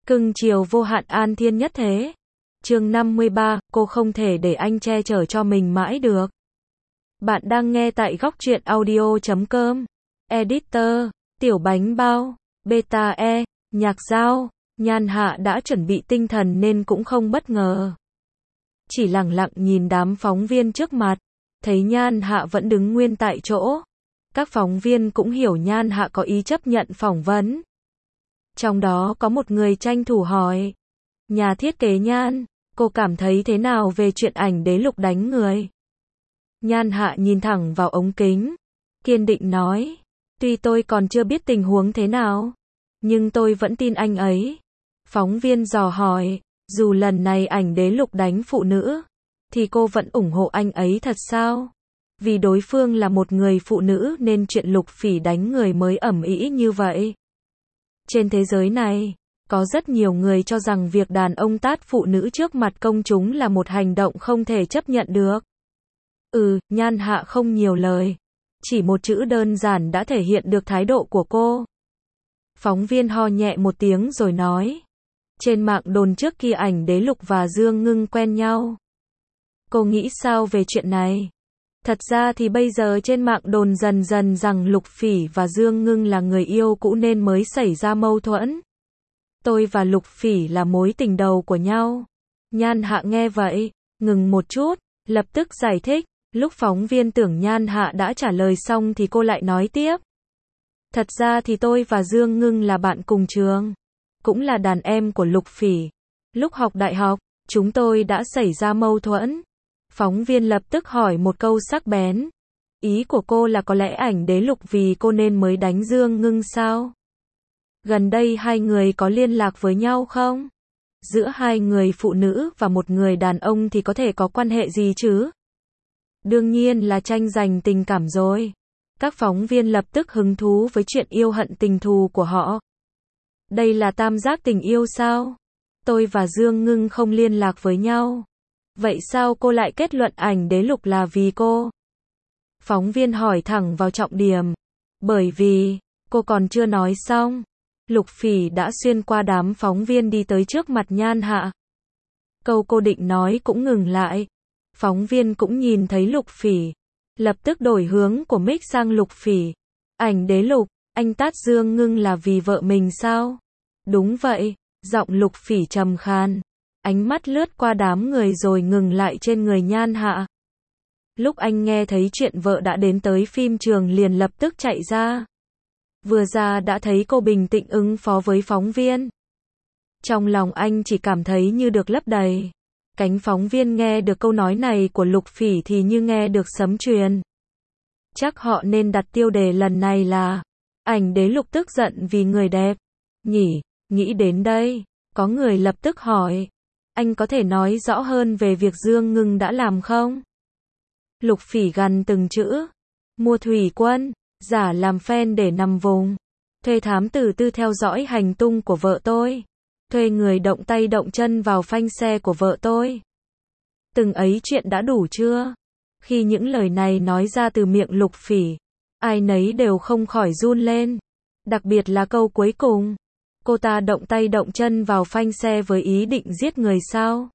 Cưng chiều vô hạn an thiên nhất thế. Chương 53, cô không thể để anh che chở cho mình mãi được. Bạn đang nghe tại góc truyện audio.com. Editor, Tiểu Bánh Bao, Beta E, Nhạc Dao. Nhan Hạ đã chuẩn bị tinh thần nên cũng không bất ngờ. Chỉ lặng lặng nhìn đám phóng viên trước mặt, thấy Nhan Hạ vẫn đứng nguyên tại chỗ. Các phóng viên cũng hiểu Nhan Hạ có ý chấp nhận phỏng vấn. Trong đó có một người tranh thủ hỏi, nhà thiết kế Nhan, cô cảm thấy thế nào về chuyện ảnh đế lục đánh người? Nhan Hạ nhìn thẳng vào ống kính, kiên định nói, tuy tôi còn chưa biết tình huống thế nào, nhưng tôi vẫn tin anh ấy. Phóng viên dò hỏi, dù lần này ảnh đế lục đánh phụ nữ, thì cô vẫn ủng hộ anh ấy thật sao? Vì đối phương là một người phụ nữ nên chuyện Lục Phỉ đánh người mới ầm ĩ như vậy. Trên thế giới này, có rất nhiều người cho rằng việc đàn ông tát phụ nữ trước mặt công chúng là một hành động không thể chấp nhận được. Nhan Hạ không nhiều lời. Chỉ một chữ đơn giản đã thể hiện được thái độ của cô. Phóng viên ho nhẹ một tiếng rồi nói. Trên mạng đồn trước kia ảnh đế lục và Dương Ngưng quen nhau. Cô nghĩ sao về chuyện này? Thật ra thì bây giờ trên mạng đồn dần dần rằng Lục Phỉ và Dương Ngưng là người yêu cũ nên mới xảy ra mâu thuẫn. Tôi và Lục Phỉ là mối tình đầu của nhau. Nhan Hạ nghe vậy, ngừng một chút, lập tức giải thích. Lúc phóng viên tưởng Nhan Hạ đã trả lời xong thì cô lại nói tiếp. Thật ra thì tôi và Dương Ngưng là bạn cùng trường, cũng là đàn em của Lục Phỉ. Lúc học đại học, chúng tôi đã xảy ra mâu thuẫn. Phóng viên lập tức hỏi một câu sắc bén. Ý của cô là có lẽ ảnh đế lục vì cô nên mới đánh Dương Ngưng sao? Gần đây hai người có liên lạc với nhau không? Giữa hai người phụ nữ và một người đàn ông thì có thể có quan hệ gì chứ? Đương nhiên là tranh giành tình cảm rồi. Các phóng viên lập tức hứng thú với chuyện yêu hận tình thù của họ. Đây là tam giác tình yêu sao? Tôi và Dương Ngưng không liên lạc với nhau. Vậy sao cô lại kết luận ảnh đế lục là vì cô? Phóng viên hỏi thẳng vào trọng điểm. Bởi vì, cô còn chưa nói xong. Lục Phỉ đã xuyên qua đám phóng viên đi tới trước mặt Nhan Hạ. Câu cô định nói cũng ngừng lại. Phóng viên cũng nhìn thấy Lục Phỉ. Lập tức đổi hướng của mic sang Lục Phỉ. Ảnh đế lục, anh tát Dương Ngưng là vì vợ mình sao? Đúng vậy, giọng Lục Phỉ trầm khan. Ánh mắt lướt qua đám người rồi ngừng lại trên người Nhan Hạ. Lúc anh nghe thấy chuyện vợ đã đến tới phim trường liền lập tức chạy ra. Vừa ra đã thấy cô bình tĩnh ứng phó với phóng viên. Trong lòng anh chỉ cảm thấy như được lấp đầy. Cánh phóng viên nghe được câu nói này của Lục Phỉ thì như nghe được sấm truyền. Chắc họ nên đặt tiêu đề lần này là ảnh đế lục tức giận vì người đẹp. Nhỉ, nghĩ đến đây, có người lập tức hỏi. Anh có thể nói rõ hơn về việc Dương Ngưng đã làm không? Lục Phỉ gằn từng chữ. Mua thủy quân, giả làm fan để nằm vùng. Thuê thám tử tư theo dõi hành tung của vợ tôi. Thuê người động tay động chân vào phanh xe của vợ tôi. Từng ấy chuyện đã đủ chưa? Khi những lời này nói ra từ miệng Lục Phỉ, ai nấy đều không khỏi run lên. Đặc biệt là câu cuối cùng. Cô ta động tay động chân vào phanh xe với ý định giết người sao?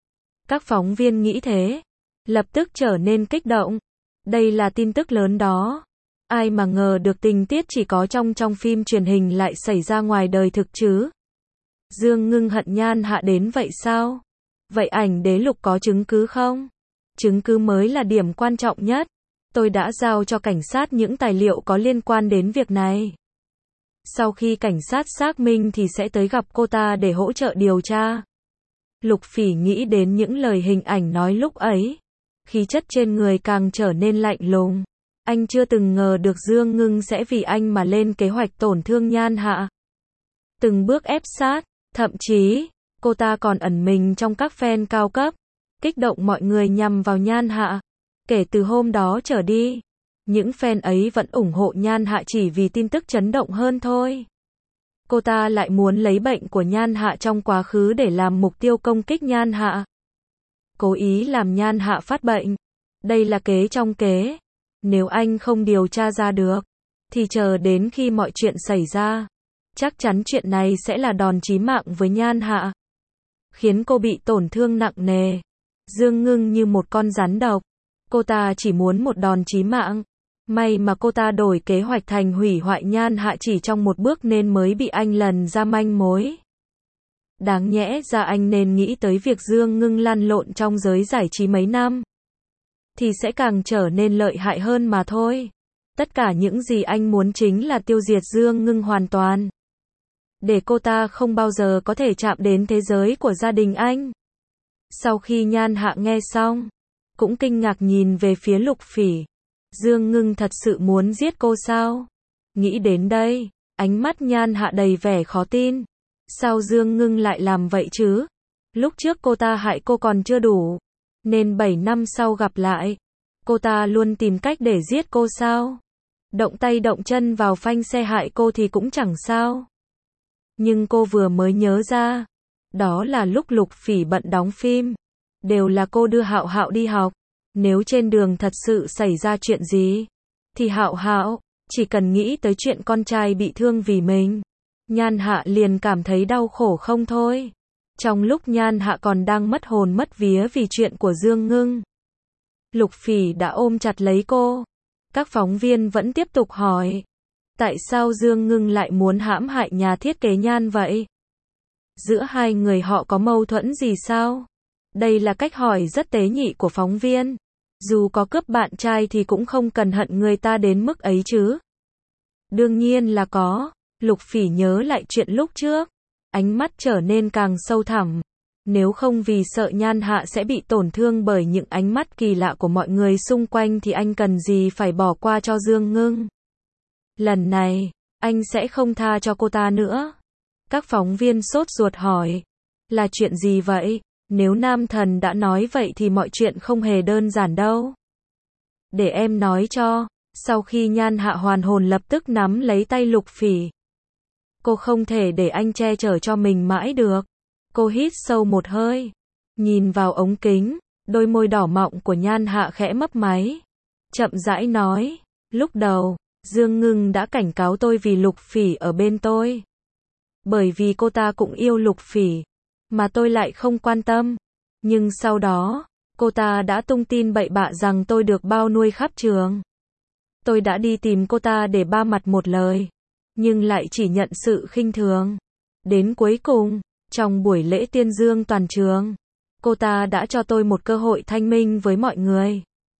Các phóng viên nghĩ thế. Lập tức trở nên kích động. Đây là tin tức lớn đó. Ai mà ngờ được tình tiết chỉ có trong phim truyền hình lại xảy ra ngoài đời thực chứ? Dương Ngưng hận Nhan Hạ đến vậy sao? Vậy ảnh đế lục có chứng cứ không? Chứng cứ mới là điểm quan trọng nhất. Tôi đã giao cho cảnh sát những tài liệu có liên quan đến việc này. Sau khi cảnh sát xác minh thì sẽ tới gặp cô ta để hỗ trợ điều tra. Lục Phỉ nghĩ đến những lời hình ảnh nói lúc ấy. Khí chất trên người càng trở nên lạnh lùng. Anh chưa từng ngờ được Dương Ngưng sẽ vì anh mà lên kế hoạch tổn thương Nhan Hạ. Từng bước ép sát, thậm chí, cô ta còn ẩn mình trong các fan cao cấp, kích động mọi người nhằm vào Nhan Hạ. Kể từ hôm đó trở đi, những fan ấy vẫn ủng hộ Nhan Hạ chỉ vì tin tức chấn động hơn thôi. Cô ta lại muốn lấy bệnh của Nhan Hạ trong quá khứ để làm mục tiêu công kích Nhan Hạ. Cố ý làm Nhan Hạ phát bệnh. Đây là kế trong kế. Nếu anh không điều tra ra được, thì chờ đến khi mọi chuyện xảy ra, Chắc chắn chuyện này sẽ là đòn chí mạng với Nhan Hạ, khiến cô bị tổn thương nặng nề. Dương Ngưng như một con rắn độc. Cô ta chỉ muốn một đòn chí mạng. May mà cô ta đổi kế hoạch thành hủy hoại Nhan Hạ chỉ trong một bước nên mới bị anh lần ra manh mối. Đáng nhẽ ra anh nên nghĩ tới việc Dương Ngưng lăn lộn trong giới giải trí mấy năm, thì sẽ càng trở nên lợi hại hơn mà thôi. Tất cả những gì anh muốn chính là tiêu diệt Dương Ngưng hoàn toàn, để cô ta không bao giờ có thể chạm đến thế giới của gia đình anh. Sau khi Nhan Hạ nghe xong, cũng kinh ngạc nhìn về phía Lục Phỉ. Dương Ngưng thật sự muốn giết cô sao? Nghĩ đến đây, ánh mắt Nhan Hạ đầy vẻ khó tin. Sao Dương Ngưng lại làm vậy chứ? Lúc trước cô ta hại cô còn chưa đủ, nên 7 năm sau gặp lại, cô ta luôn tìm cách để giết cô sao? Động tay động chân vào phanh xe hại cô thì cũng chẳng sao. Nhưng cô vừa mới nhớ ra, đó là lúc Lục Phỉ bận đóng phim, đều là cô đưa Hạo Hạo đi học. Nếu trên đường thật sự xảy ra chuyện gì, thì Hạo Hạo chỉ cần nghĩ tới chuyện con trai bị thương vì mình, Nhan Hạ liền cảm thấy đau khổ không thôi. Trong lúc Nhan Hạ còn đang mất hồn mất vía vì chuyện của Dương Ngưng, Lục Phỉ đã ôm chặt lấy cô. Các phóng viên vẫn tiếp tục hỏi, tại sao Dương Ngưng lại muốn hãm hại nhà thiết kế Nhan vậy? Giữa hai người họ có mâu thuẫn gì sao? Đây là cách hỏi rất tế nhị của phóng viên. Dù có cướp bạn trai thì cũng không cần hận người ta đến mức ấy chứ. Đương nhiên là có. Lục Phỉ nhớ lại chuyện lúc trước, ánh mắt trở nên càng sâu thẳm. Nếu không vì sợ Nhan Hạ sẽ bị tổn thương bởi những ánh mắt kỳ lạ của mọi người xung quanh thì anh cần gì phải bỏ qua cho Dương Ngưng. Lần này, anh sẽ không tha cho cô ta nữa. Các phóng viên sốt ruột hỏi, là chuyện gì vậy? Nếu nam thần đã nói vậy thì mọi chuyện không hề đơn giản đâu. Để em nói cho. Sau khi Nhan Hạ hoàn hồn lập tức nắm lấy tay Lục Phỉ. Cô không thể để anh che chở cho mình mãi được. Cô hít sâu một hơi, nhìn vào ống kính, đôi môi đỏ mọng của Nhan Hạ khẽ mấp máy. Chậm rãi nói, lúc đầu, Dương Ngưng đã cảnh cáo tôi vì Lục Phỉ ở bên tôi. Bởi vì cô ta cũng yêu Lục Phỉ, mà tôi lại không quan tâm. Nhưng sau đó, cô ta đã tung tin bậy bạ rằng tôi được bao nuôi khắp trường. Tôi đã đi tìm cô ta để ba mặt một lời, nhưng lại chỉ nhận sự khinh thường. Đến cuối cùng, trong buổi lễ tuyên dương toàn trường, cô ta đã cho tôi một cơ hội thanh minh với mọi người.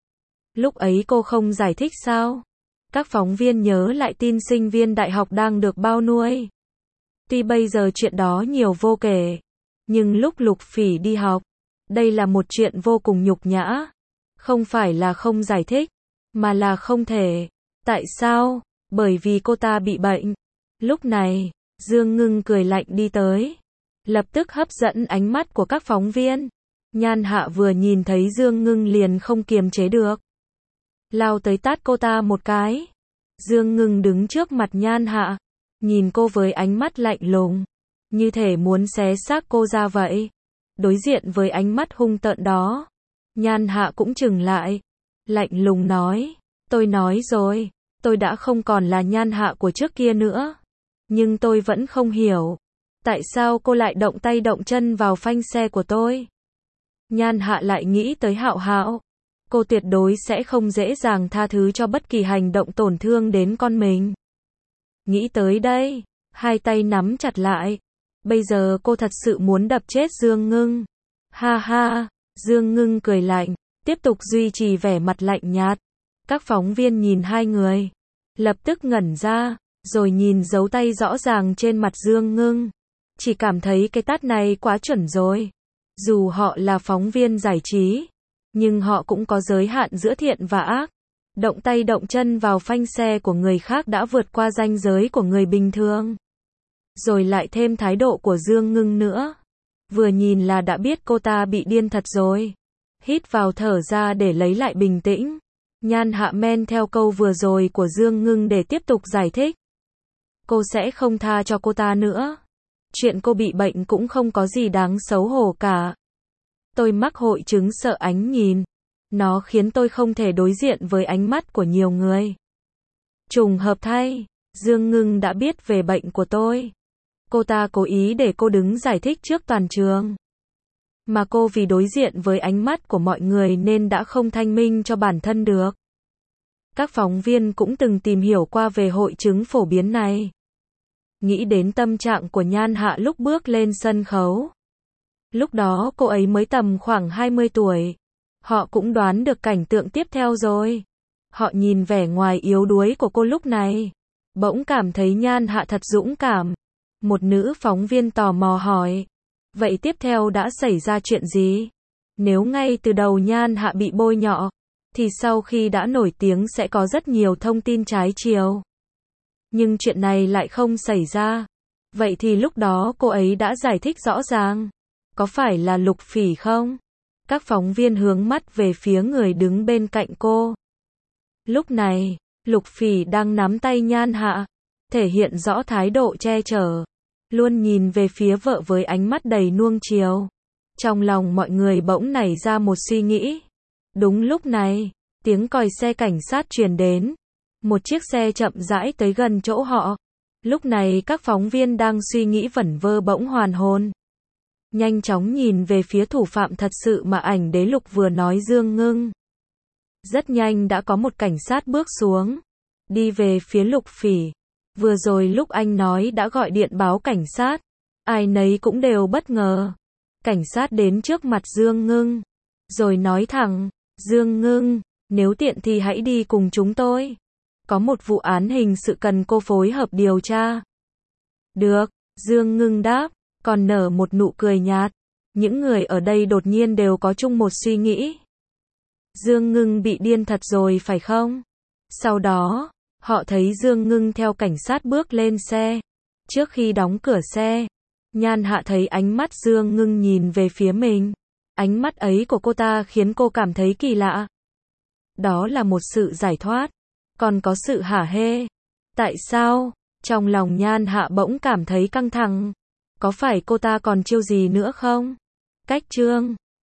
Lúc ấy cô không giải thích sao? Các phóng viên nhớ lại tin sinh viên đại học đang được bao nuôi. Tuy bây giờ chuyện đó nhiều vô kể, nhưng lúc Lục Phỉ đi học, đây là một chuyện vô cùng nhục nhã. Không phải là không giải thích, mà là không thể. Tại sao? Bởi vì cô ta bị bệnh. Lúc này, Dương Ngưng cười lạnh đi tới, lập tức hấp dẫn ánh mắt của các phóng viên. Nhan Hạ vừa nhìn thấy Dương Ngưng liền không kiềm chế được, lao tới tát cô ta một cái. Dương Ngưng đứng trước mặt Nhan Hạ, nhìn cô với ánh mắt lạnh lùng, như thể muốn xé xác cô ra vậy. Đối diện với ánh mắt hung tợn đó, Nhan Hạ cũng chừng lại, lạnh lùng nói, tôi nói rồi, tôi đã không còn là Nhan Hạ của trước kia nữa. Nhưng tôi vẫn không hiểu, tại sao cô lại động tay động chân vào phanh xe của tôi. Nhan Hạ lại nghĩ tới Hạo Hạo. Cô tuyệt đối sẽ không dễ dàng tha thứ cho bất kỳ hành động tổn thương đến con mình. Nghĩ tới đây, hai tay nắm chặt lại. Bây giờ cô thật sự muốn đập chết Dương Ngưng. Ha ha, Dương Ngưng cười lạnh, tiếp tục duy trì vẻ mặt lạnh nhạt. Các phóng viên nhìn hai người, lập tức ngẩn ra, rồi nhìn dấu tay rõ ràng trên mặt Dương Ngưng. Chỉ cảm thấy cái tát này quá chuẩn rồi. Dù họ là phóng viên giải trí, nhưng họ cũng có giới hạn giữa thiện và ác. Động tay động chân vào phanh xe của người khác đã vượt qua ranh giới của người bình thường. Rồi lại thêm thái độ của Dương Ngưng nữa. Vừa nhìn là đã biết cô ta bị điên thật rồi. Hít vào thở ra để lấy lại bình tĩnh. Nhan Hạ men theo câu vừa rồi của Dương Ngưng để tiếp tục giải thích. Cô sẽ không tha cho cô ta nữa. Chuyện cô bị bệnh cũng không có gì đáng xấu hổ cả. Tôi mắc hội chứng sợ ánh nhìn. Nó khiến tôi không thể đối diện với ánh mắt của nhiều người. Trùng hợp thay, Dương Ngưng đã biết về bệnh của tôi. Cô ta cố ý để cô đứng giải thích trước toàn trường. Mà cô vì đối diện với ánh mắt của mọi người nên đã không thanh minh cho bản thân được. Các phóng viên cũng từng tìm hiểu qua về hội chứng phổ biến này. Nghĩ đến tâm trạng của Nhan Hạ lúc bước lên sân khấu. Lúc đó cô ấy mới tầm khoảng 20 tuổi. Họ cũng đoán được cảnh tượng tiếp theo rồi. Họ nhìn vẻ ngoài yếu đuối của cô lúc này. Bỗng cảm thấy Nhan Hạ thật dũng cảm. Một nữ phóng viên tò mò hỏi. Vậy tiếp theo đã xảy ra chuyện gì? Nếu ngay từ đầu Nhan Hạ bị bôi nhọ, thì sau khi đã nổi tiếng sẽ có rất nhiều thông tin trái chiều. Nhưng chuyện này lại không xảy ra. Vậy thì lúc đó cô ấy đã giải thích rõ ràng. Có phải là Lục Phỉ không? Các phóng viên hướng mắt về phía người đứng bên cạnh cô. Lúc này, Lục Phỉ đang nắm tay Nhan Hạ, thể hiện rõ thái độ che chở, luôn nhìn về phía vợ với ánh mắt đầy nuông chiều. Trong lòng mọi người bỗng nảy ra một suy nghĩ. Đúng lúc này, tiếng còi xe cảnh sát truyền đến. Một chiếc xe chậm rãi tới gần chỗ họ. Lúc này các phóng viên đang suy nghĩ vẩn vơ bỗng hoàn hồn. Nhanh chóng nhìn về phía thủ phạm thật sự mà ảnh đế Lục vừa nói, Dương Ngưng. Rất nhanh đã có một cảnh sát bước xuống, đi về phía Lục Phỉ. Vừa rồi lúc anh nói đã gọi điện báo cảnh sát, ai nấy cũng đều bất ngờ. Cảnh sát đến trước mặt Dương Ngưng, rồi nói thẳng, Dương Ngưng, nếu tiện thì hãy đi cùng chúng tôi. Có một vụ án hình sự cần cô phối hợp điều tra. Được, Dương Ngưng đáp, còn nở một nụ cười nhạt. Những người ở đây đột nhiên đều có chung một suy nghĩ. Dương Ngưng bị điên thật rồi phải không? Sau đó, họ thấy Dương Ngưng theo cảnh sát bước lên xe. Trước khi đóng cửa xe, Nhan Hạ thấy ánh mắt Dương Ngưng nhìn về phía mình. Ánh mắt ấy của cô ta khiến cô cảm thấy kỳ lạ. Đó là một sự giải thoát, còn có sự hả hê. Tại sao? Trong lòng Nhan Hạ bỗng cảm thấy căng thẳng. Có phải cô ta còn chiêu gì nữa không? Cách chương